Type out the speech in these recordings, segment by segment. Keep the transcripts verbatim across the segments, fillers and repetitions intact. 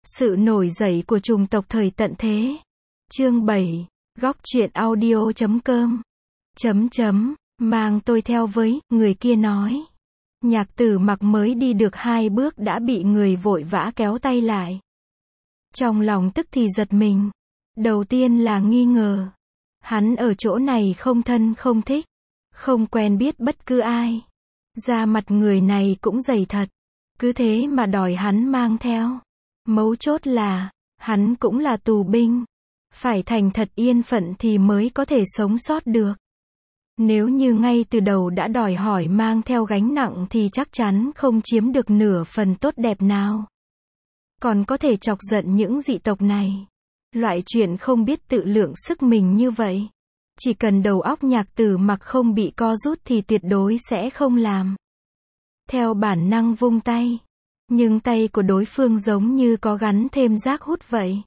Sự nổi dậy của chủng tộc thời tận thế. Chương bảy. Góc truyện audio chấm com. Chấm chấm. Mang tôi theo với, người kia nói. Nhạc Tử Mặc mới đi được hai bước đã bị người vội vã kéo tay lại. Trong lòng tức thì giật mình. Đầu tiên là nghi ngờ. Hắn ở chỗ này không thân không thích. Không quen biết bất cứ ai. Da mặt người này cũng dày thật. Cứ thế mà đòi hắn mang theo. Mấu chốt là, hắn cũng là tù binh. Phải thành thật yên phận thì mới có thể sống sót được. Nếu như ngay từ đầu đã đòi hỏi mang theo gánh nặng thì chắc chắn không chiếm được nửa phần tốt đẹp nào. Còn có thể chọc giận những dị tộc này. Loại chuyện không biết tự lượng sức mình như vậy. Chỉ cần đầu óc Nhạc Tử Mặc không bị co rút thì tuyệt đối sẽ không làm. Theo bản năng vung tay. Nhưng tay của đối phương giống như có gắn thêm rác hút vậy.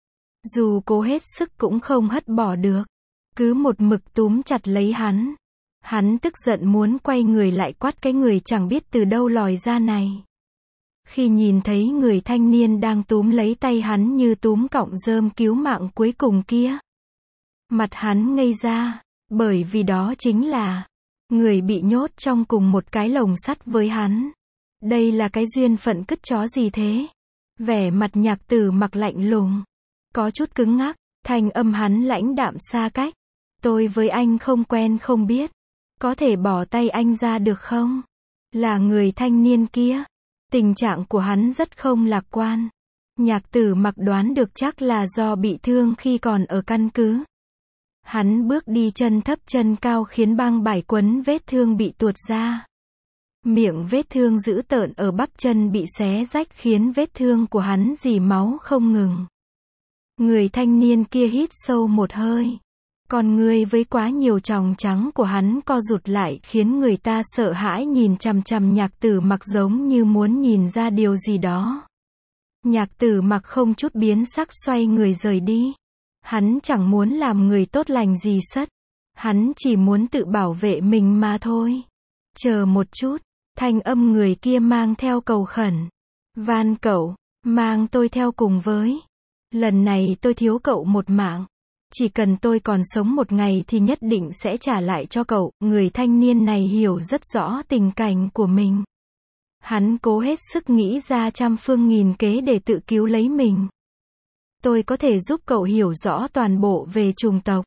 Dù cố hết sức cũng không hất bỏ được. Cứ một mực túm chặt lấy hắn. Hắn tức giận muốn quay người lại quát cái người chẳng biết từ đâu lòi ra này. Khi nhìn thấy người thanh niên đang túm lấy tay hắn như túm cọng rơm cứu mạng cuối cùng kia. Mặt hắn ngây ra, bởi vì đó chính là người bị nhốt trong cùng một cái lồng sắt với hắn. Đây là cái duyên phận cứt chó gì thế? Vẻ mặt Nhạc Tử Mặc lạnh lùng, có chút cứng ngắc, thanh âm hắn lãnh đạm xa cách. Tôi với anh không quen không biết, có thể bỏ tay anh ra được không? Là người thanh niên kia. Tình trạng của hắn rất không lạc quan. Nhạc Tử Mặc đoán được chắc là do bị thương khi còn ở căn cứ. Hắn bước đi chân thấp chân cao khiến băng vải quấn vết thương bị tuột ra. Miệng vết thương dữ tợn ở bắp chân bị xé rách khiến vết thương của hắn rỉ máu không ngừng. Người thanh niên kia hít sâu một hơi. Con người với quá nhiều tròng trắng của hắn co rụt lại khiến người ta sợ hãi nhìn chằm chằm Nhạc Tử Mặc giống như muốn nhìn ra điều gì đó. Nhạc Tử Mặc không chút biến sắc xoay người rời đi. Hắn chẳng muốn làm người tốt lành gì sất. Hắn chỉ muốn tự bảo vệ mình mà thôi. Chờ một chút. Thanh âm người kia mang theo cầu khẩn. Van cậu, mang tôi theo cùng với. Lần này tôi thiếu cậu một mạng. Chỉ cần tôi còn sống một ngày thì nhất định sẽ trả lại cho cậu. Người thanh niên này hiểu rất rõ tình cảnh của mình. Hắn cố hết sức nghĩ ra trăm phương nghìn kế để tự cứu lấy mình. Tôi có thể giúp cậu hiểu rõ toàn bộ về chủng tộc.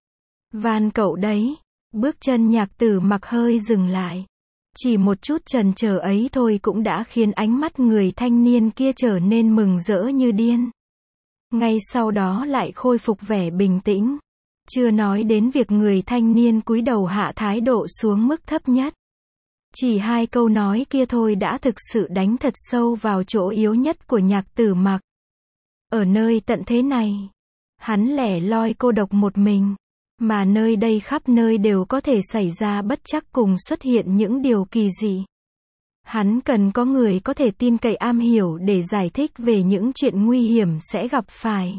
Van cậu đấy. Bước chân Nhạc Tử Mặc hơi dừng lại. Chỉ một chút chần chờ ấy thôi cũng đã khiến ánh mắt người thanh niên kia trở nên mừng rỡ như điên. Ngay sau đó lại khôi phục vẻ bình tĩnh. Chưa nói đến việc người thanh niên cúi đầu hạ thái độ xuống mức thấp nhất. Chỉ hai câu nói kia thôi đã thực sự đánh thật sâu vào chỗ yếu nhất của Nhạc Tử Mặc. Ở nơi tận thế này, hắn lẻ loi cô độc một mình. Mà nơi đây khắp nơi đều có thể xảy ra bất trắc cùng xuất hiện những điều kỳ dị. Hắn cần có người có thể tin cậy am hiểu để giải thích về những chuyện nguy hiểm sẽ gặp phải.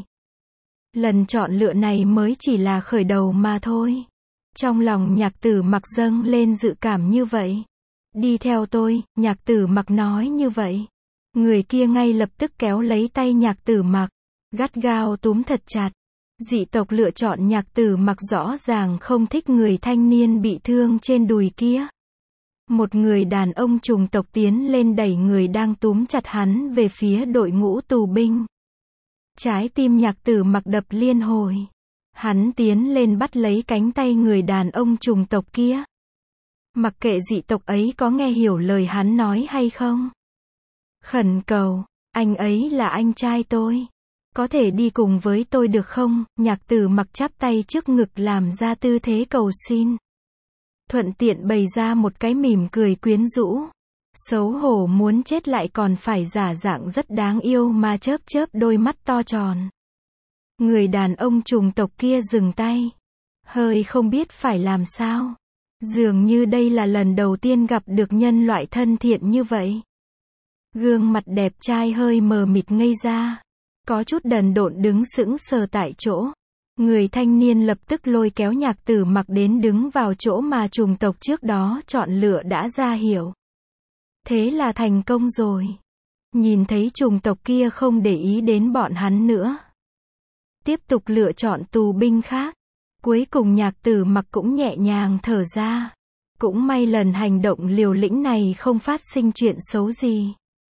Lần chọn lựa này mới chỉ là khởi đầu mà thôi. Trong lòng Nhạc Tử Mặc dâng lên dự cảm như vậy. Đi theo tôi, Nhạc Tử Mặc nói như vậy. Người kia ngay lập tức kéo lấy tay Nhạc Tử Mặc, gắt gao túm thật chặt. Dị tộc lựa chọn Nhạc Tử Mặc rõ ràng không thích người thanh niên bị thương trên đùi kia. Một người đàn ông chủng tộc tiến lên đẩy người đang túm chặt hắn về phía đội ngũ tù binh. Trái tim Nhạc Tử Mặc đập liên hồi. Hắn tiến lên bắt lấy cánh tay người đàn ông chủng tộc kia. Mặc kệ dị tộc ấy có nghe hiểu lời hắn nói hay không. Khẩn cầu, anh ấy là anh trai tôi. Có thể đi cùng với tôi được không? Nhạc Tử Mặc chắp tay trước ngực làm ra tư thế cầu xin. Thuận tiện bày ra một cái mỉm cười quyến rũ. Xấu hổ muốn chết lại còn phải giả dạng rất đáng yêu mà chớp chớp đôi mắt to tròn. Người đàn ông chủng tộc kia dừng tay. Hơi không biết phải làm sao. Dường như đây là lần đầu tiên gặp được nhân loại thân thiện như vậy. Gương mặt đẹp trai hơi mờ mịt ngây ra. Có chút đần độn đứng sững sờ tại chỗ. Người thanh niên lập tức lôi kéo Nhạc Tử Mặc đến đứng vào chỗ mà chủng tộc trước đó chọn lựa đã ra hiểu. Thế là thành công rồi. nhìn thấy chủng tộc kia không để ý đến bọn hắn nữa. Tiếp tục lựa chọn tù binh khác. Cuối cùng Nhạc Tử Mặc cũng nhẹ nhàng thở ra. Cũng may lần hành động liều lĩnh này không phát sinh chuyện xấu gì.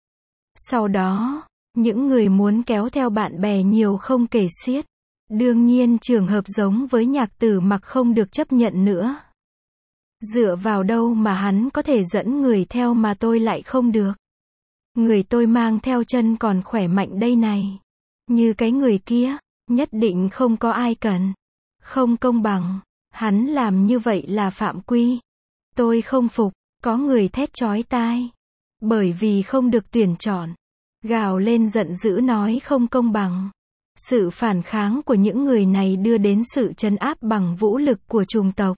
Sau đó, những người muốn kéo theo bạn bè nhiều không kể xiết. Đương nhiên trường hợp giống với Nhạc Tử Mặc không được chấp nhận nữa. Dựa vào đâu mà hắn có thể dẫn người theo mà tôi lại không được? Người tôi mang theo chân còn khỏe mạnh đây này. Như cái người kia, nhất định không có ai cần. Không công bằng, hắn làm như vậy là phạm quy. Tôi không phục, có người thét chói tai. Bởi vì không được tuyển chọn. Gào lên giận dữ nói không công bằng. Sự phản kháng của những người này đưa đến sự trấn áp bằng vũ lực của chủng tộc.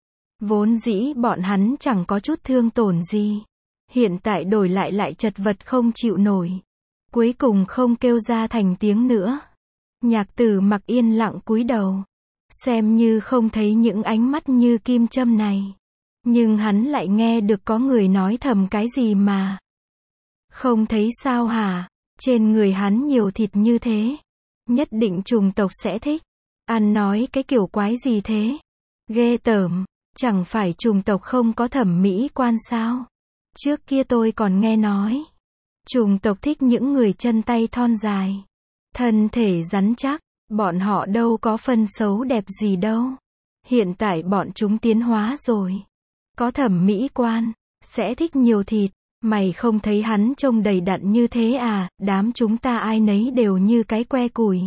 Vốn dĩ bọn hắn chẳng có chút thương tổn gì. Hiện tại đổi lại lại chật vật không chịu nổi. Cuối cùng không kêu ra thành tiếng nữa. Nhạc Tử Mặc yên lặng cúi đầu. Xem như không thấy những ánh mắt như kim châm này. Nhưng hắn lại nghe được có người nói thầm cái gì mà. Không thấy sao hả? Trên người hắn nhiều thịt như thế. Nhất định chủng tộc sẽ thích. Ăn nói cái kiểu quái gì thế? Ghê tởm. Chẳng phải chủng tộc không có thẩm mỹ quan sao? Trước kia tôi còn nghe nói. Chủng tộc thích những người chân tay thon dài. Thân thể rắn chắc. Bọn họ đâu có phân xấu đẹp gì đâu. Hiện tại bọn chúng tiến hóa rồi. Có thẩm mỹ quan. Sẽ thích nhiều thịt. Mày không thấy hắn trông đầy đặn như thế à? Đám chúng ta ai nấy đều như cái que củi.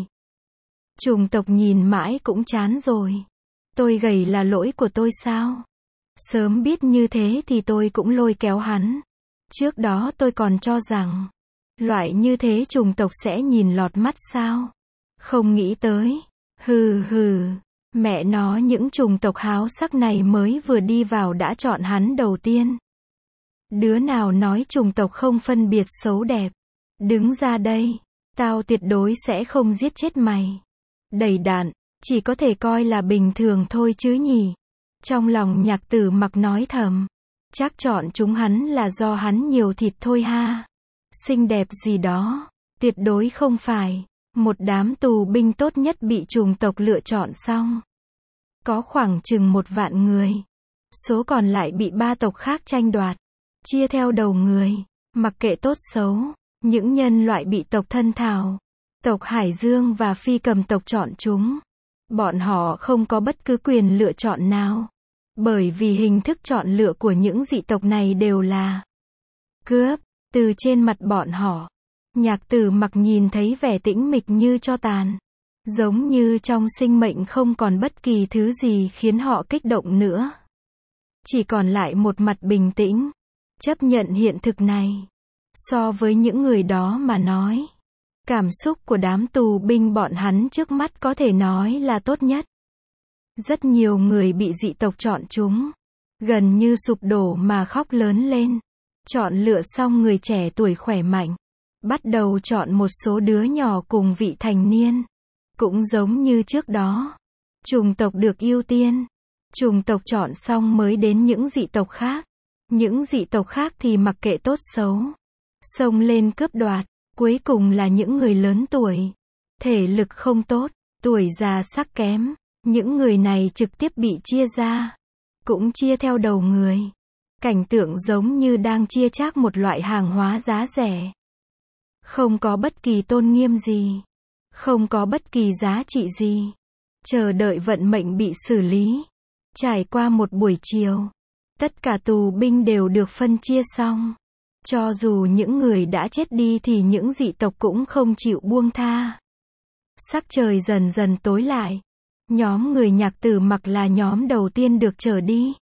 Chủng tộc nhìn mãi cũng chán rồi. Tôi gầy là lỗi của tôi sao? Sớm biết như thế thì tôi cũng lôi kéo hắn. Trước đó tôi còn cho rằng loại như thế chủng tộc sẽ nhìn lọt mắt sao? Không nghĩ tới. Hừ hừ. Mẹ nó những chủng tộc háo sắc này mới vừa đi vào đã chọn hắn đầu tiên. Đứa nào nói chủng tộc không phân biệt xấu đẹp? Đứng ra đây. Tao tuyệt đối sẽ không giết chết mày. Đầy đạn. Chỉ có thể coi là bình thường thôi chứ nhỉ. Trong lòng Nhạc Tử Mặc nói thầm. Chắc chọn chúng hắn là do hắn nhiều thịt thôi ha. Xinh đẹp gì đó. Tuyệt đối không phải. Một đám tù binh tốt nhất bị chủng tộc lựa chọn xong. Có khoảng chừng một vạn người. Số còn lại bị ba tộc khác tranh đoạt. Chia theo đầu người. Mặc kệ tốt xấu. Những nhân loại bị tộc Thân Thảo, tộc Hải Dương và Phi Cầm tộc chọn chúng. Bọn họ không có bất cứ quyền lựa chọn nào. Bởi vì hình thức chọn lựa của những dị tộc này đều là cướp. Từ trên mặt bọn họ, Nhạc Tử Mặc nhìn thấy vẻ tĩnh mịch như tro tàn. Giống như trong sinh mệnh không còn bất kỳ thứ gì khiến họ kích động nữa. Chỉ còn lại một mặt bình tĩnh. Chấp nhận hiện thực này. So với những người đó mà nói. Cảm xúc của đám tù binh bọn hắn trước mắt có thể nói là tốt nhất. Rất nhiều người bị dị tộc chọn chúng. Gần như sụp đổ mà khóc lớn lên. Chọn lựa xong người trẻ tuổi khỏe mạnh. Bắt đầu chọn một số đứa nhỏ cùng vị thành niên. Cũng giống như trước đó. Chủng tộc được ưu tiên. Chủng tộc chọn xong mới đến những dị tộc khác. Những dị tộc khác thì mặc kệ tốt xấu. Xông lên cướp đoạt. Cuối cùng là những người lớn tuổi. Thể lực không tốt. Tuổi già sắc kém. Những người này trực tiếp bị chia ra. Cũng chia theo đầu người. Cảnh tượng giống như đang chia chác một loại hàng hóa giá rẻ. Không có bất kỳ tôn nghiêm gì. Không có bất kỳ giá trị gì. Chờ đợi vận mệnh bị xử lý. Trải qua một buổi chiều. Tất cả tù binh đều được phân chia xong. Cho dù những người đã chết đi thì những dị tộc cũng không chịu buông tha. Sắc trời dần dần tối lại. Nhóm người Nhạc Tử Mặc là nhóm đầu tiên được trở đi.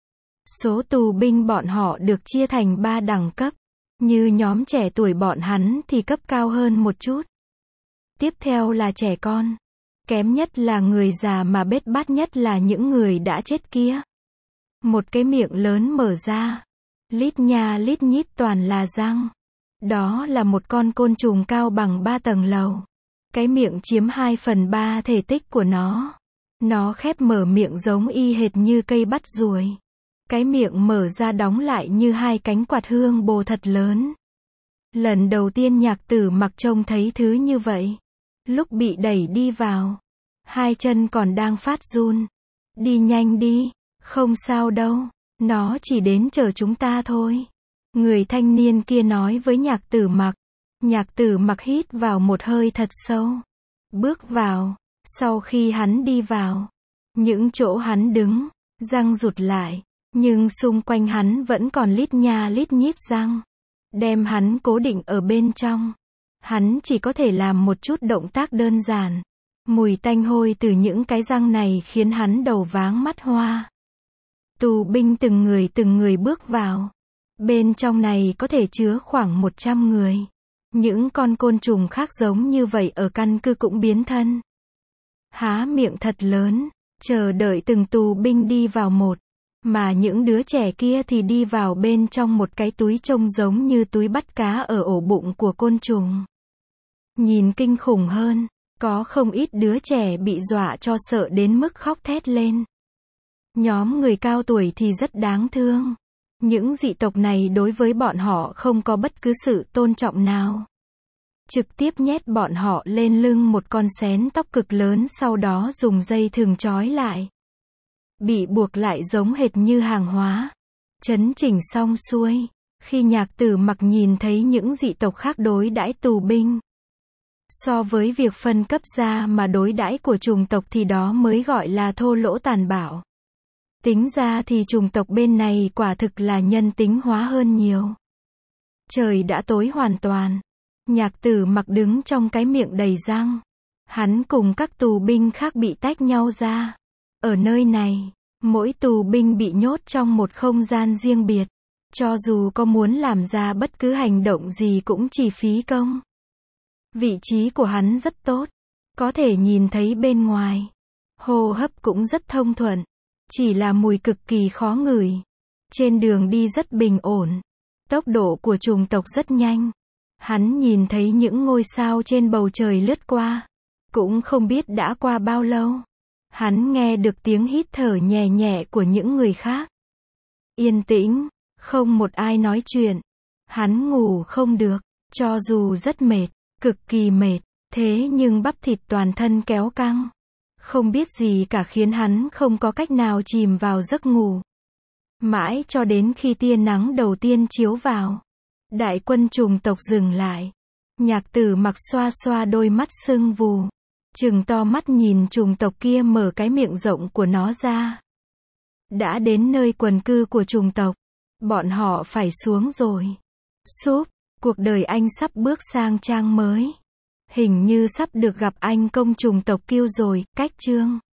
Số tù binh bọn họ được chia thành ba đẳng cấp. Như nhóm trẻ tuổi bọn hắn thì cấp cao hơn một chút. Tiếp theo là trẻ con. Kém nhất là người già mà bết bát nhất là những người đã chết kia. Một cái miệng lớn mở ra. Lít nha lít nhít toàn là răng. Đó là một con côn trùng cao bằng ba tầng lầu. Cái miệng chiếm hai phần ba thể tích của nó. Nó khép mở miệng giống y hệt như cây bắt ruồi. Cái miệng mở ra đóng lại như hai cánh quạt hương bồ thật lớn. Lần đầu tiên Nhạc Tử Mặc trông thấy thứ như vậy. Lúc bị đẩy đi vào, hai chân còn đang phát run. Đi nhanh đi, không sao đâu, nó chỉ đến chờ chúng ta thôi. Người thanh niên kia nói với Nhạc Tử Mặc. Nhạc Tử Mặc hít vào một hơi thật sâu. Bước vào, sau khi hắn đi vào, những chỗ hắn đứng, răng rụt lại, nhưng xung quanh hắn vẫn còn lít nha lít nhít răng. Đem hắn cố định ở bên trong. Hắn chỉ có thể làm một chút động tác đơn giản. Mùi tanh hôi từ những cái răng này khiến hắn đầu váng mắt hoa. Tù binh từng người từng người bước vào. Bên trong này có thể chứa khoảng một trăm người. Những con côn trùng khác giống như vậy ở căn cứ cũng biến thân. Há miệng thật lớn, chờ đợi từng tù binh đi vào một. Mà những đứa trẻ kia thì đi vào bên trong một cái túi trông giống như túi bắt cá ở ổ bụng của côn trùng. Nhìn kinh khủng hơn, có không ít đứa trẻ bị dọa cho sợ đến mức khóc thét lên. Nhóm người cao tuổi thì rất đáng thương. Những dị tộc này đối với bọn họ không có bất cứ sự tôn trọng nào. Trực tiếp nhét bọn họ lên lưng một con xén tóc cực lớn, sau đó dùng dây thừng trói lại. Bị buộc lại giống hệt như hàng hóa. Chấn chỉnh xong xuôi, khi Nhạc Tử Mặc nhìn thấy những dị tộc khác đối đãi tù binh. So với việc phân cấp ra mà đối đãi của chủng tộc thì đó mới gọi là thô lỗ tàn bạo. Tính ra thì chủng tộc bên này quả thực là nhân tính hóa hơn nhiều. Trời đã tối hoàn toàn. Nhạc Tử Mặc đứng trong cái miệng đầy răng. Hắn cùng các tù binh khác bị tách nhau ra. Ở nơi này, mỗi tù binh bị nhốt trong một không gian riêng biệt. Cho dù có muốn làm ra bất cứ hành động gì cũng chỉ phí công. Vị trí của hắn rất tốt. Có thể nhìn thấy bên ngoài. Hô hấp cũng rất thông thuận. Chỉ là mùi cực kỳ khó ngửi. Trên đường đi rất bình ổn. Tốc độ của chủng tộc rất nhanh. Hắn nhìn thấy những ngôi sao trên bầu trời lướt qua. Cũng không biết đã qua bao lâu. Hắn nghe được tiếng hít thở nhẹ nhẹ của những người khác. Yên tĩnh, không một ai nói chuyện. Hắn ngủ không được, cho dù rất mệt, cực kỳ mệt, thế nhưng bắp thịt toàn thân kéo căng. Không biết gì cả khiến hắn không có cách nào chìm vào giấc ngủ. Mãi cho đến khi tia nắng đầu tiên chiếu vào. Đại quân chủng tộc dừng lại. Nhạc Tử Mặc xoa xoa đôi mắt sưng vù. Trừng to mắt nhìn chủng tộc kia mở cái miệng rộng của nó ra. Đã đến nơi quần cư của chủng tộc. Bọn họ phải xuống rồi. Súp, cuộc đời anh sắp bước sang trang mới. Hình như sắp được gặp anh công chủng tộc Kiêu rồi, cách chương.